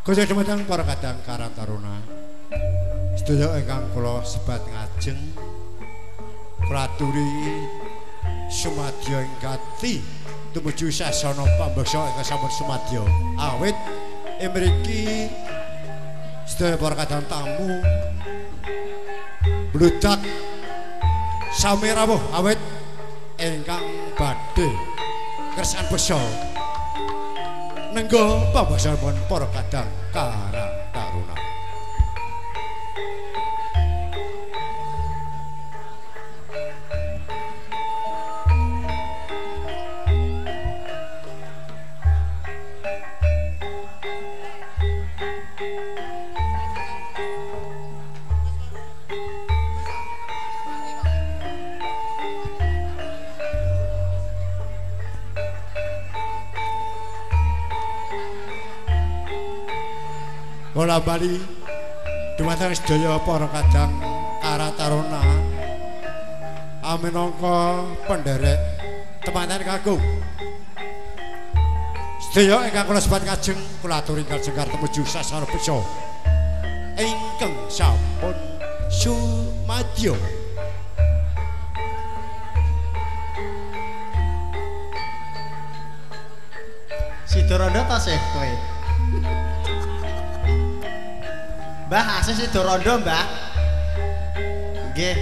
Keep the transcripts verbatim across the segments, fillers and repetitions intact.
Kaya dumateng para kadang Karang Taruna. Sedaya ingkang kula sebat ngajeng kula aturi sumadya ing gati tumuju sasana pambeksa ingkang sampun sumadya. Awit ing mriki sedaya para kadang tamu bludak sami rawuh awit ingkang badhe kersan besa nenggo pambeksanipun para kadang Karang Taruna. Kula bali dumateng sedaya para kadang Karang Taruna aminangka penderek temanten kakung. Sedaya ingkang kula sebat kajeng kula aturi kajeng tumuju sasana besa ingkang sampun sumadya. Sidorondo tasih kowe. Mbah, asih Sidorondo, Mbah. Nggih.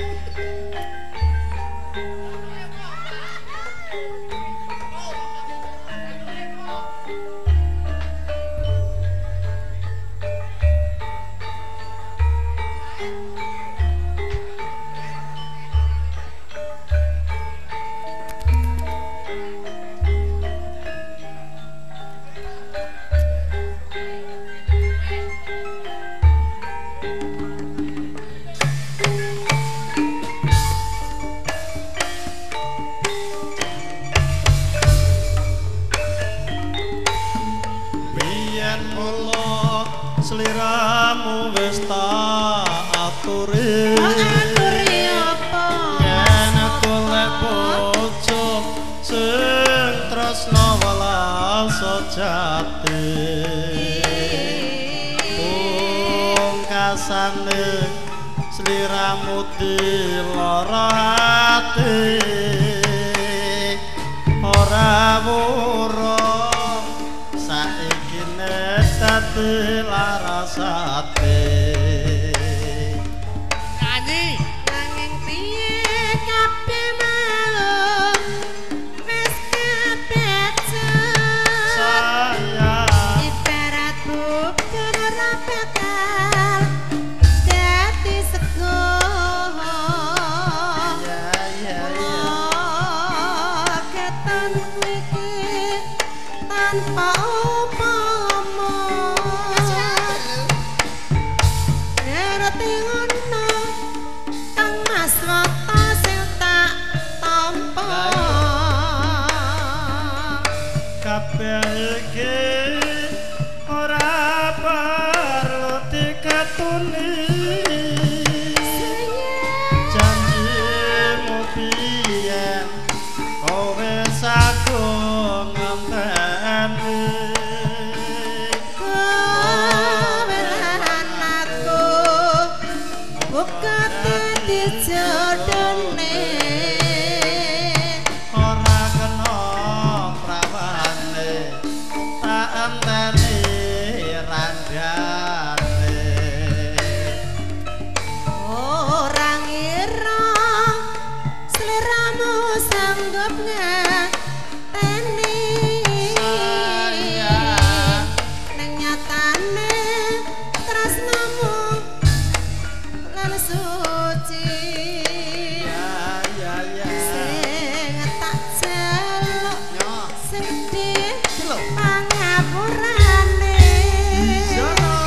Sliramu wis tak aturi. Aturi apa? Yen golek bojo sing tresna welas sejati. Pungkasane sliramu dilara ati. Ora wurung saiki dadi larasate. Nyanyi nanging piye kabeh mau wis kepecut. Sayang Ibarat bukti ora bakal dadi sego. ya ya ya Oh, keton iki tanpa Jono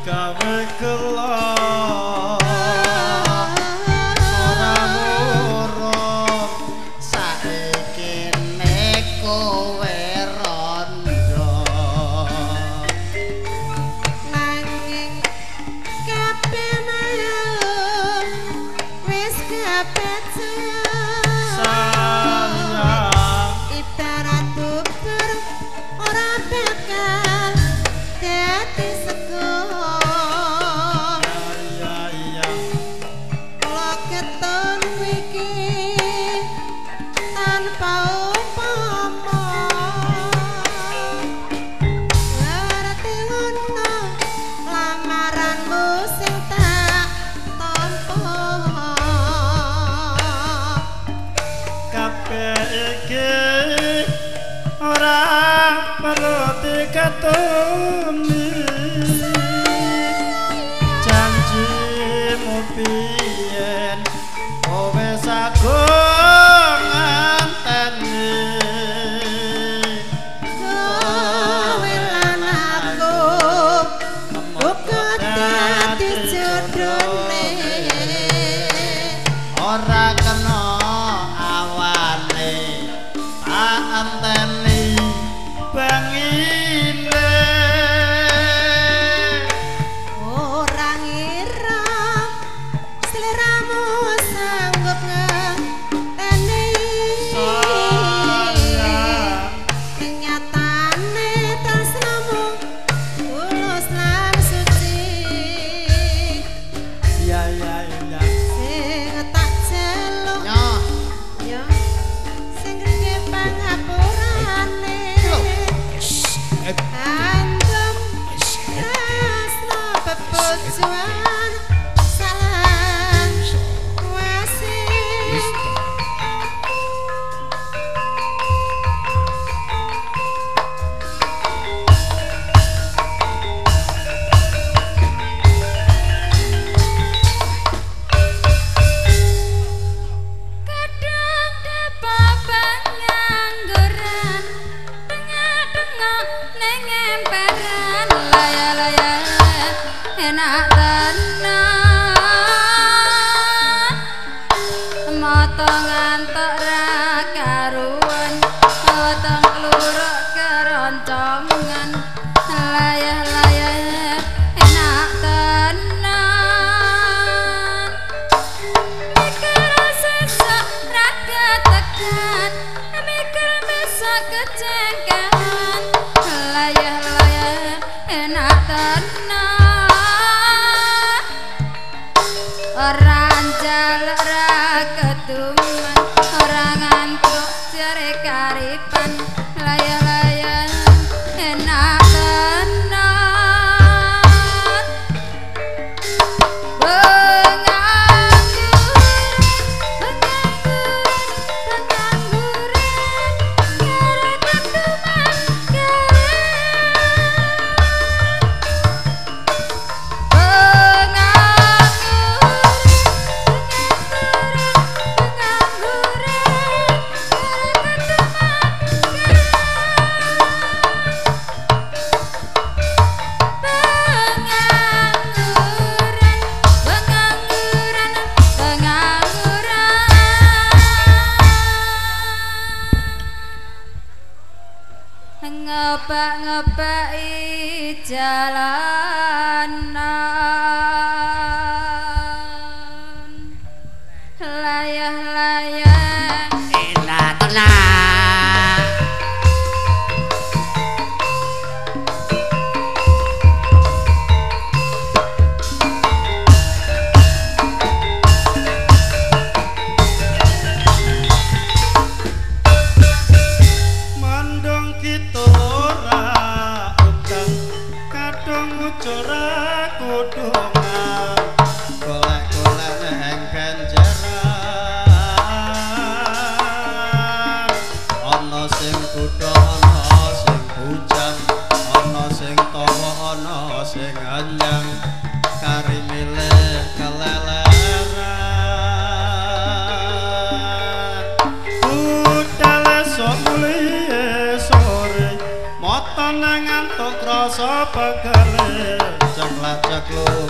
gawe gelo ora murung saiki nek kowe rondo nanging kabeh wis kapecah sayang ibarat bubur ora bakal dadi sego iya iya kula keton iki tanpa upama ngerti ngono lamaranmu sing tak tampa kabeh iki ora perlu dikatoni janjimu biyen kowe sagung nganteni kowe lan aku uga dadi jodhone ora kena awane tak anteni bangine ora ngira sliramu sanggup ngenteni sayang kenyataane tresnamu tulus lan suci iya iya iya sing tak celuk nyoh ya sing rene pangapurane Andam tresno bebujuan salam wasih kadang depabang ngangguran tengah-tengah ning emperan laya-laya enak tenan mata ngantuk ra karuan otong kluruk keroncongan laya-laya enak tenan mikir sesuk raga tekan mikir besok kecengkehan layah-layah enak tenan ora njaluk ra keduman ora ngantuk jare karipan layah-layah enak tenan ngebak-ngebaki jalanan layah-layah enak tenan mandong kita ora utang kadung ucura kudungan golek-golek neng kenjeran ana sing kutha ana sing bujang ana sing tawa ana sing anyang kari milih keleleran budale sok mulih sore mata nang ngantuk rasa pegale ceklak cekluk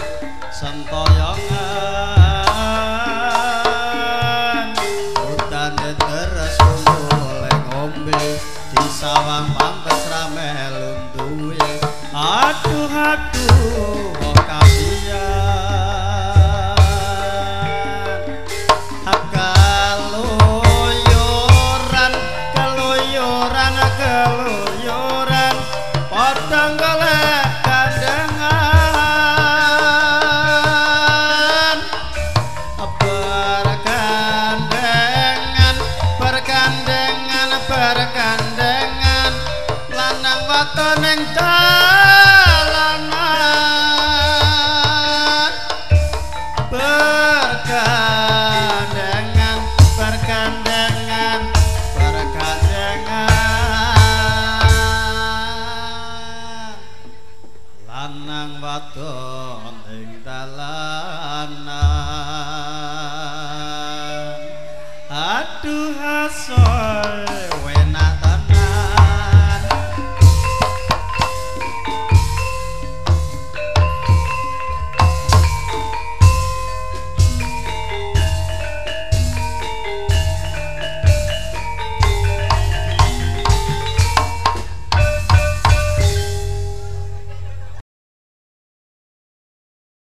sentoyongan utane deres mulai ngombe di sawang pantes rame lunduwe aduh aduh kok kasihan kaluyuran kaluyuran kaluyuran padang golek kandengan bergandengan bergandengan bergandengan lanang wadon ning dalanan bergandengan bergandengan bergandengan lanang wadon ing dalanan aduh asoy